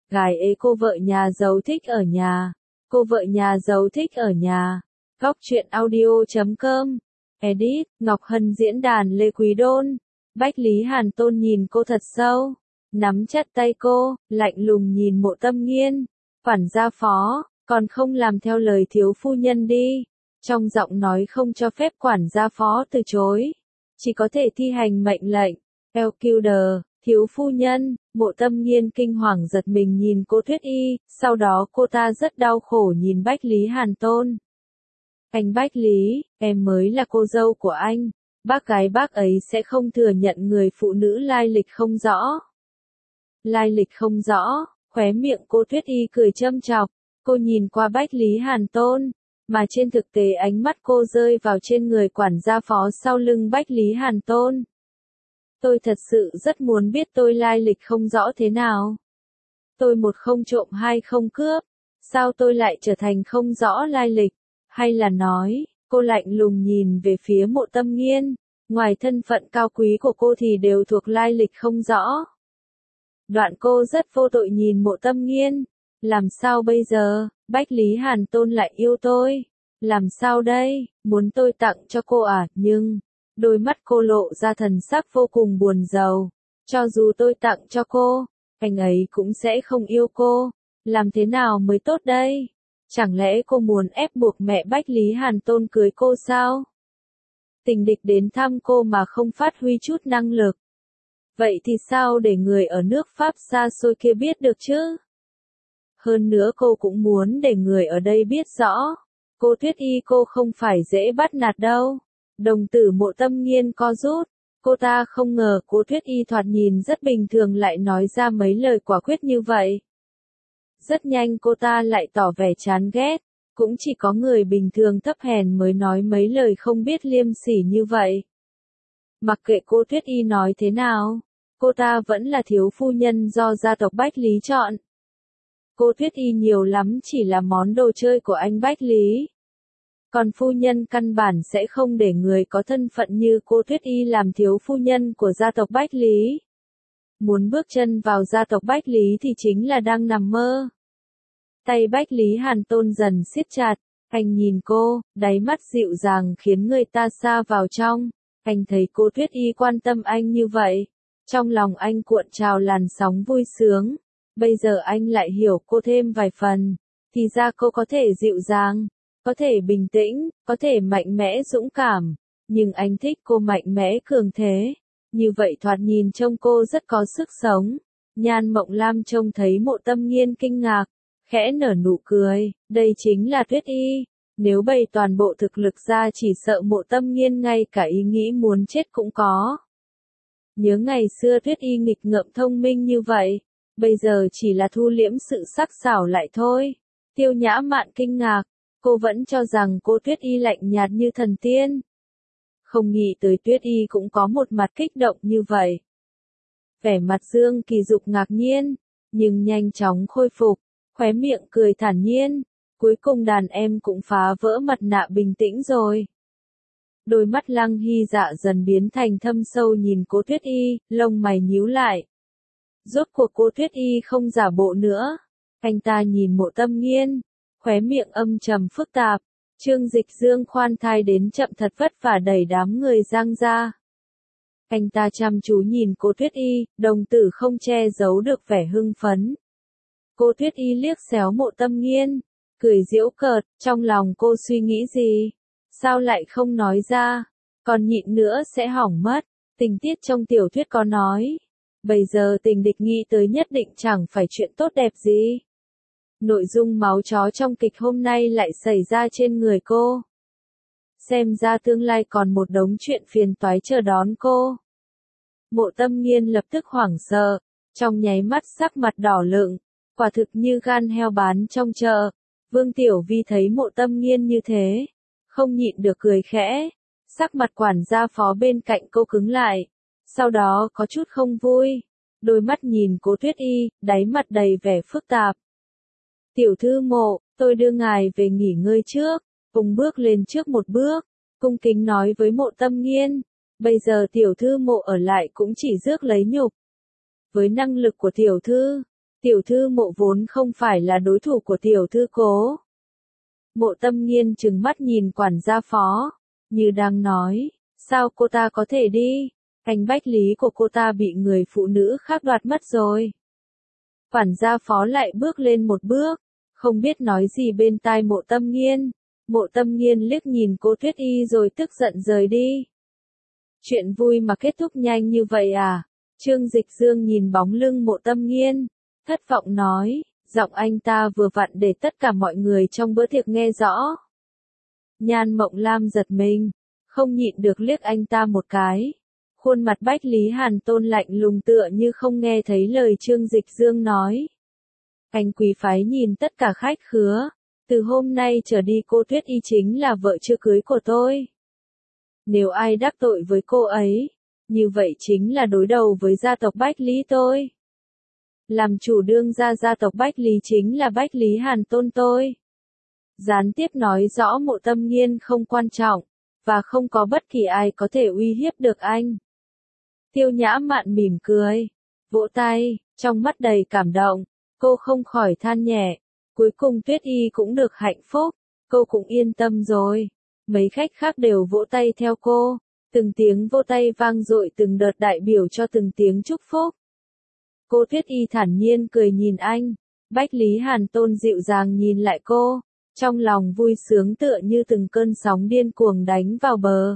Gái ế cô vợ nhà giàu thích ở nhà. Cô vợ nhà giàu thích ở nhà. Góc truyện audio.com. Edit, Ngọc Hân diễn đàn Lê Quý Đôn. Bách Lý Hàn Tôn nhìn cô thật sâu. Nắm chặt tay cô, lạnh lùng nhìn Mộ Tâm Nghiên. Quản gia phó, còn không làm theo lời thiếu phu nhân đi. Trong giọng nói không cho phép quản gia phó từ chối. Chỉ có thể thi hành mệnh lệnh. LQD, thiếu phu nhân, Mộ Tâm Nghiên kinh hoàng giật mình nhìn cô Tuyết Y, sau đó cô ta rất đau khổ nhìn Bách Lý Hàn Tôn. Anh Bách Lý, em mới là cô dâu của anh, bác gái bác ấy sẽ không thừa nhận người phụ nữ lai lịch không rõ. Lai lịch không rõ, khóe miệng cô Tuyết Y cười châm chọc, cô nhìn qua Bách Lý Hàn Tôn, mà trên thực tế ánh mắt cô rơi vào trên người quản gia phó sau lưng Bách Lý Hàn Tôn. Tôi thật sự rất muốn biết tôi lai lịch không rõ thế nào. Tôi một không trộm hai không cướp, sao tôi lại trở thành không rõ lai lịch, hay là nói, cô lạnh lùng nhìn về phía Mộ Tâm Nghiên, ngoài thân phận cao quý của cô thì đều thuộc lai lịch không rõ. Đoạn cô rất vô tội nhìn Mộ Tâm Nghiên, làm sao bây giờ, Bách Lý Hàn Tôn lại yêu tôi, làm sao đây, muốn tôi tặng cho cô à, nhưng... Đôi mắt cô lộ ra thần sắc vô cùng buồn rầu. Cho dù tôi tặng cho cô, anh ấy cũng sẽ không yêu cô. Làm thế nào mới tốt đây? Chẳng lẽ cô muốn ép buộc mẹ Bách Lý Hàn Tôn cưới cô sao? Tình địch đến thăm cô mà không phát huy chút năng lực. Vậy thì sao để người ở nước Pháp xa xôi kia biết được chứ? Hơn nữa cô cũng muốn để người ở đây biết rõ. Cô Tuyết Y cô không phải dễ bắt nạt đâu. Đồng tử Mộ Tâm Nghiên co rút, cô ta không ngờ cô Tuyết Y thoạt nhìn rất bình thường lại nói ra mấy lời quả quyết như vậy. Rất nhanh cô ta lại tỏ vẻ chán ghét, cũng chỉ có người bình thường thấp hèn mới nói mấy lời không biết liêm sỉ như vậy. Mặc kệ cô Tuyết Y nói thế nào, cô ta vẫn là thiếu phu nhân do gia tộc Bách Lý chọn. Cô Tuyết Y nhiều lắm chỉ là món đồ chơi của anh Bách Lý. Còn phu nhân căn bản sẽ không để người có thân phận như cô Tuyết Y làm thiếu phu nhân của gia tộc Bách Lý. Muốn bước chân vào gia tộc Bách Lý thì chính là đang nằm mơ. Tay Bách Lý Hàn Tôn dần siết chặt, anh nhìn cô, đáy mắt dịu dàng khiến người ta xa vào trong. Anh thấy cô Tuyết Y quan tâm anh như vậy. Trong lòng anh cuộn trào làn sóng vui sướng. Bây giờ anh lại hiểu cô thêm vài phần. Thì ra cô có thể dịu dàng. Có thể bình tĩnh, có thể mạnh mẽ dũng cảm, nhưng anh thích cô mạnh mẽ cường thế. Như vậy thoạt nhìn trông cô rất có sức sống. Nhan Mộng Lam trông thấy Mộ Tâm Nghiên kinh ngạc, khẽ nở nụ cười, đây chính là Tuyết Y. Nếu bày toàn bộ thực lực ra chỉ sợ Mộ Tâm Nghiên ngay cả ý nghĩ muốn chết cũng có. Nhớ ngày xưa Tuyết Y nghịch ngợm thông minh như vậy, bây giờ chỉ là thu liễm sự sắc sảo lại thôi. Tiêu Nhã Mạn kinh ngạc. Cô vẫn cho rằng cô Tuyết Y lạnh nhạt như thần tiên. Không nghĩ tới Tuyết Y cũng có một mặt kích động như vậy. Vẻ mặt Dương Kỳ Dục ngạc nhiên, nhưng nhanh chóng khôi phục, khóe miệng cười thản nhiên. Cuối cùng đàn em cũng phá vỡ mặt nạ bình tĩnh rồi. Đôi mắt Lăng Hy Dạ dần biến thành thâm sâu nhìn cô Tuyết Y, lông mày nhíu lại. Rốt cuộc cô Tuyết Y không giả bộ nữa. Anh ta nhìn Mộ Tâm Nghiên. Khóe miệng âm trầm phức tạp, Trương Dịch Dương khoan thai đến chậm thật vất vả đẩy đám người Giang ra. Anh ta chăm chú nhìn cô Tuyết Y, đồng tử không che giấu được vẻ hưng phấn. Cô Tuyết Y liếc xéo Mộ Tâm Nghiên, cười giễu cợt, trong lòng cô suy nghĩ gì? Sao lại không nói ra? Còn nhịn nữa sẽ hỏng mất, tình tiết trong tiểu thuyết có nói. Bây giờ tình địch nghĩ tới nhất định chẳng phải chuyện tốt đẹp gì. Nội dung máu chó trong kịch hôm nay lại xảy ra trên người cô. Xem ra tương lai còn một đống chuyện phiền toái chờ đón cô. Mộ Tâm Nghiên lập tức hoảng sợ, trong nháy mắt sắc mặt đỏ lựng, quả thực như gan heo bán trong chợ. Vương Tiểu Vi thấy Mộ Tâm Nghiên như thế, không nhịn được cười khẽ, sắc mặt quản gia phó bên cạnh cô cứng lại, sau đó có chút không vui, đôi mắt nhìn cô Tuyết Y, đáy mặt đầy vẻ phức tạp. Tiểu thư Mộ, tôi đưa ngài về nghỉ ngơi trước, cùng bước lên trước một bước, cung kính nói với Mộ Tâm Nghiên, bây giờ tiểu thư Mộ ở lại cũng chỉ rước lấy nhục. Với năng lực của tiểu thư, Tiểu thư Mộ vốn không phải là đối thủ của tiểu thư Cố. Mộ Tâm Nghiên trừng mắt nhìn quản gia Phó, như đang nói, sao cô ta có thể đi, anh Bách Lý của cô ta bị người phụ nữ khác đoạt mất rồi. Quản gia Phó lại bước lên một bước, không biết nói gì bên tai Mộ Tâm Nghiên. Mộ Tâm Nghiên liếc nhìn cô Tuyết Y rồi tức giận rời đi. Chuyện vui mà kết thúc nhanh như vậy à? Trương Dịch Dương nhìn bóng lưng Mộ Tâm Nghiên, thất vọng nói, giọng anh ta vừa vặn để tất cả mọi người trong bữa tiệc nghe rõ. Nhan Mộng Lam giật mình, không nhịn được liếc anh ta một cái. Khuôn mặt Bách Lý Hàn Tôn lạnh lùng tựa như không nghe thấy lời Trương Dịch Dương nói. Anh quý phái nhìn tất cả khách khứa, từ hôm nay trở đi cô Tuyết Y chính là vợ chưa cưới của tôi. Nếu ai đắc tội với cô ấy, như vậy chính là đối đầu với gia tộc Bách Lý tôi. Làm chủ đương gia gia tộc Bách Lý chính là Bách Lý Hàn Tôn tôi. Gián tiếp nói rõ Mộ Tâm Nghiên không quan trọng, và không có bất kỳ ai có thể uy hiếp được anh. Tiêu Nhã Mạn mỉm cười, vỗ tay, trong mắt đầy cảm động, cô không khỏi than nhẹ, cuối cùng Tuyết Y cũng được hạnh phúc, cô cũng yên tâm rồi. Mấy khách khác đều vỗ tay theo cô, từng tiếng vỗ tay vang dội từng đợt đại biểu cho từng tiếng chúc phúc. Cô Tuyết Y thản nhiên cười nhìn anh, Bách Lý Hàn Tôn dịu dàng nhìn lại cô, trong lòng vui sướng tựa như từng cơn sóng điên cuồng đánh vào bờ.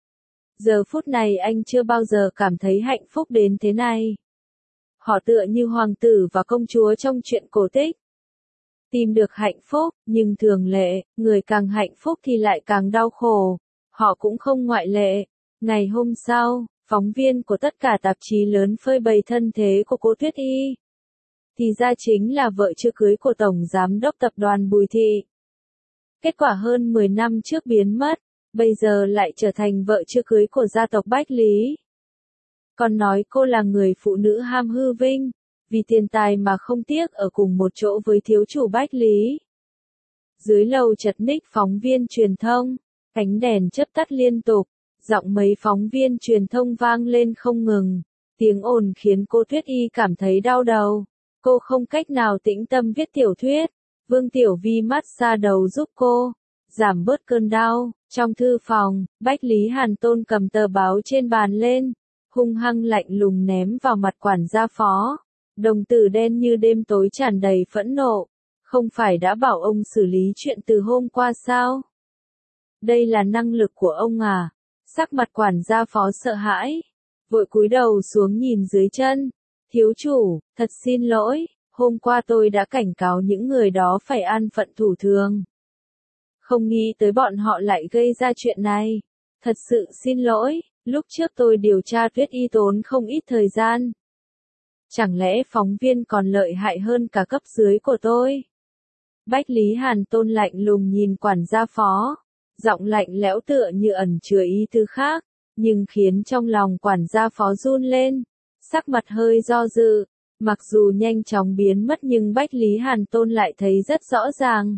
Giờ phút này anh chưa bao giờ cảm thấy hạnh phúc đến thế này. Họ tựa như hoàng tử và công chúa trong truyện cổ tích. Tìm được hạnh phúc, nhưng thường lệ, người càng hạnh phúc thì lại càng đau khổ. Họ cũng không ngoại lệ. Ngày hôm sau, phóng viên của tất cả tạp chí lớn phơi bày thân thế của cô Tuyết Y. Thì ra chính là vợ chưa cưới của Tổng Giám đốc Tập đoàn Bùi Thị. Kết quả hơn 10 năm trước biến mất, bây giờ lại trở thành vợ chưa cưới của gia tộc Bách Lý. Còn nói cô là người phụ nữ ham hư vinh, vì tiền tài mà không tiếc ở cùng một chỗ với thiếu chủ Bách Lý. Dưới lầu chật ních phóng viên truyền thông, ánh đèn chớp tắt liên tục, giọng mấy phóng viên truyền thông vang lên không ngừng, tiếng ồn khiến cô Tuyết Y cảm thấy đau đầu. Cô không cách nào tĩnh tâm viết tiểu thuyết, Vương Tiểu Vi massage đầu giúp cô, giảm bớt cơn đau. Trong thư phòng, Bách Lý Hàn Tôn cầm tờ báo trên bàn lên, hung hăng lạnh lùng ném vào mặt quản gia Phó. Đồng tử đen như đêm tối tràn đầy phẫn nộ. Không phải đã bảo ông xử lý chuyện từ hôm qua sao? Đây là năng lực của ông à? Sắc mặt quản gia Phó sợ hãi, vội cúi đầu xuống nhìn dưới chân. Thiếu chủ, thật xin lỗi, hôm qua tôi đã cảnh cáo những người đó phải an phận thủ thường. Không nghĩ tới bọn họ lại gây ra chuyện này. Thật sự xin lỗi, lúc trước tôi điều tra Tuyết Y tốn không ít thời gian. Chẳng lẽ phóng viên còn lợi hại hơn cả cấp dưới của tôi? Bách Lý Hàn Tôn lạnh lùng nhìn quản gia Phó, giọng lạnh lẽo tựa như ẩn chứa ý tứ khác, nhưng khiến trong lòng quản gia Phó run lên, sắc mặt hơi do dự, mặc dù nhanh chóng biến mất nhưng Bách Lý Hàn Tôn lại thấy rất rõ ràng.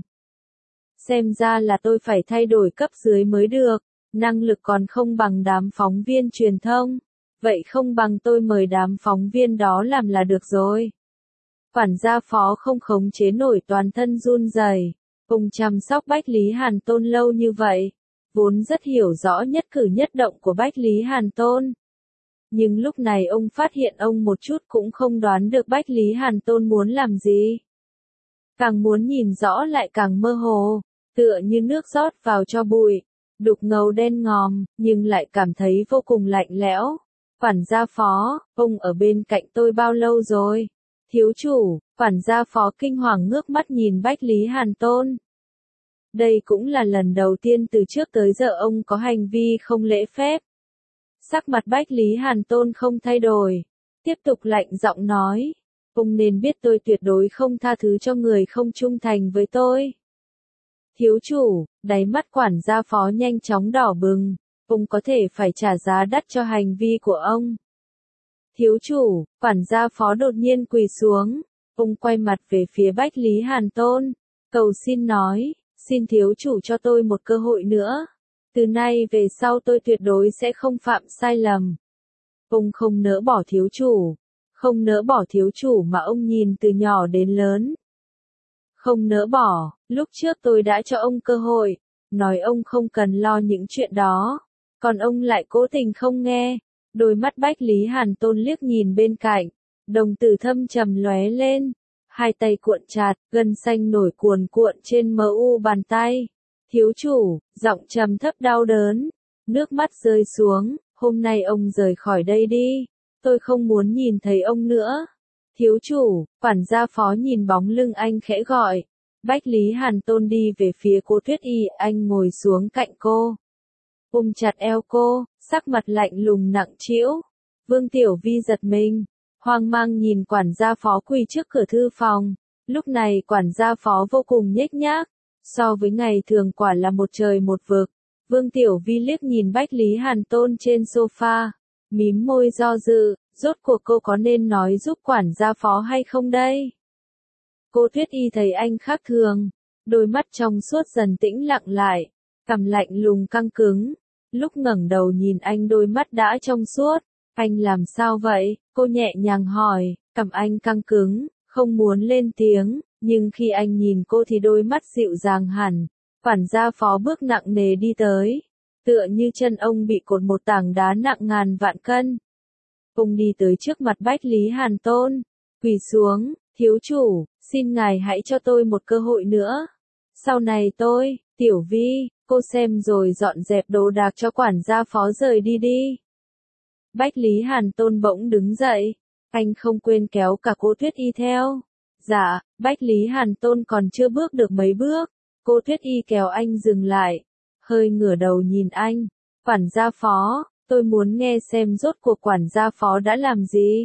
Xem ra là tôi phải thay đổi cấp dưới mới được, năng lực còn không bằng đám phóng viên truyền thông. Vậy không bằng tôi mời đám phóng viên đó làm là được rồi. Quản gia Phó không khống chế nổi toàn thân run rẩy. Ông chăm sóc Bách Lý Hàn Tôn lâu như vậy, vốn rất hiểu rõ nhất cử nhất động của Bách Lý Hàn Tôn. Nhưng lúc này ông phát hiện ông một chút cũng không đoán được Bách Lý Hàn Tôn muốn làm gì. Càng muốn nhìn rõ lại càng mơ hồ, tựa như nước rót vào cho bụi, đục ngầu đen ngòm, nhưng lại cảm thấy vô cùng lạnh lẽo. Quản gia Phó, ông ở bên cạnh tôi bao lâu rồi? Thiếu chủ, quản gia Phó kinh hoàng ngước mắt nhìn Bách Lý Hàn Tôn. Đây cũng là lần đầu tiên từ trước tới giờ ông có hành vi không lễ phép. Sắc mặt Bách Lý Hàn Tôn không thay đổi, tiếp tục lạnh giọng nói, ông nên biết tôi tuyệt đối không tha thứ cho người không trung thành với tôi. Thiếu chủ, đáy mắt quản gia Phó nhanh chóng đỏ bừng, ông có thể phải trả giá đắt cho hành vi của ông. Thiếu chủ, quản gia Phó đột nhiên quỳ xuống, ông quay mặt về phía Bách Lý Hàn Tôn, cầu xin nói, xin thiếu chủ cho tôi một cơ hội nữa. Từ nay về sau tôi tuyệt đối sẽ không phạm sai lầm. Ông không nỡ bỏ thiếu chủ, Không nỡ bỏ thiếu chủ mà ông nhìn từ nhỏ đến lớn. Không nỡ bỏ, lúc trước tôi đã cho ông cơ hội, nói ông không cần lo những chuyện đó. Còn ông lại cố tình không nghe. Đôi mắt Bách Lý Hàn Tôn liếc nhìn bên cạnh, đồng tử thâm trầm lóe lên. Hai tay cuộn chặt, gân xanh nổi cuồn cuộn trên mu bàn tay. Thiếu chủ, giọng trầm thấp đau đớn, nước mắt rơi xuống, hôm nay ông rời khỏi đây đi, tôi không muốn nhìn thấy ông nữa. Thiếu chủ, quản gia phó nhìn bóng lưng anh khẽ gọi. Bách Lý Hàn Tôn đi về phía Cố Tuyết Y, anh ngồi xuống cạnh cô. Ôm chặt eo cô, sắc mặt lạnh lùng nặng trĩu. Vương Tiểu Vi giật mình, hoang mang nhìn quản gia phó quỳ trước cửa thư phòng. Lúc này quản gia phó vô cùng nhếch nhác, so với ngày thường quả là một trời một vực. Vương Tiểu Vi liếc nhìn Bách Lý Hàn Tôn trên sofa, mím môi do dự, rốt cuộc cô có nên nói giúp quản gia phó hay không đây? Cô Tuyết Y thấy anh khác thường, đôi mắt trong suốt dần tĩnh lặng lại, cằm lạnh lùng căng cứng. Lúc ngẩng đầu nhìn anh đôi mắt đã trong suốt, anh làm sao vậy? Cô nhẹ nhàng hỏi, cằm anh căng cứng, không muốn lên tiếng, nhưng khi anh nhìn cô thì đôi mắt dịu dàng hẳn. Quản gia phó bước nặng nề đi tới, tựa như chân ông bị cột một tảng đá nặng ngàn vạn cân. Ông đi tới trước mặt Bách Lý Hàn Tôn, quỳ xuống, thiếu chủ, xin ngài hãy cho tôi một cơ hội nữa. Sau này tôi, Tiểu Vi, cô xem rồi dọn dẹp đồ đạc cho quản gia phó rời đi đi. Bách Lý Hàn Tôn bỗng đứng dậy, anh không quên kéo cả cô Tuyết Y theo. Dạ, Bách Lý Hàn Tôn còn chưa bước được mấy bước, cô Tuyết Y kéo anh dừng lại, hơi ngửa đầu nhìn anh. Quản gia phó, tôi muốn nghe xem rốt cuộc quản gia phó đã làm gì.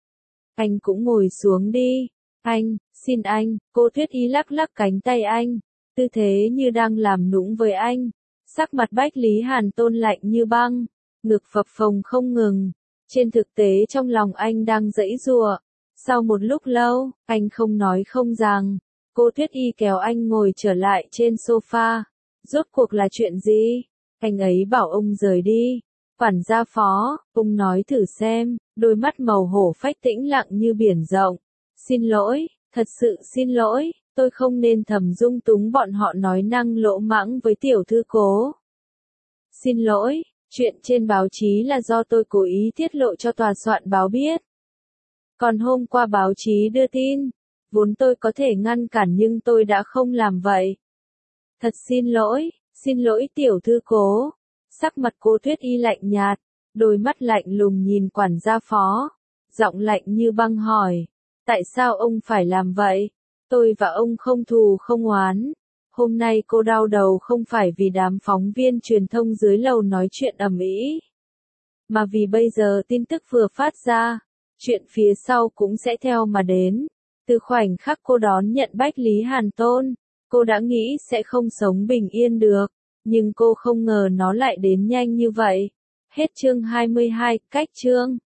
Anh cũng ngồi xuống đi. Anh, xin anh, cô Tuyết Y lắc lắc cánh tay anh, tư thế như đang làm nũng với anh. Sắc mặt Bách Lý Hàn Tôn lạnh như băng, ngực phập phồng không ngừng. Trên thực tế trong lòng anh đang giãy giụa. Sau một lúc lâu, anh không nói không rằng, cô Tuyết Y kéo anh ngồi trở lại trên sofa. Rốt cuộc là chuyện gì? Anh ấy bảo ông rời đi. Quản gia phó, ông nói thử xem, đôi mắt màu hổ phách tĩnh lặng như biển rộng. Xin lỗi, thật sự xin lỗi, tôi không nên thầm dung túng bọn họ nói năng lỗ mãng với tiểu thư Cố. Xin lỗi, chuyện trên báo chí là do tôi cố ý tiết lộ cho tòa soạn báo biết. Còn hôm qua báo chí đưa tin, vốn tôi có thể ngăn cản nhưng tôi đã không làm vậy. Thật xin lỗi tiểu thư Cố. Sắc mặt cô Tuyết Y lạnh nhạt, đôi mắt lạnh lùng nhìn quản gia phó, giọng lạnh như băng hỏi, tại sao ông phải làm vậy? Tôi và ông không thù không oán. Hôm nay cô đau đầu không phải vì đám phóng viên truyền thông dưới lầu nói chuyện ầm ĩ, mà vì bây giờ tin tức vừa phát ra, chuyện phía sau cũng sẽ theo mà đến. Từ khoảnh khắc cô đón nhận Bách Lý Hàn Tôn, cô đã nghĩ sẽ không sống bình yên được, nhưng cô không ngờ nó lại đến nhanh như vậy. Hết chương 22, cách chương.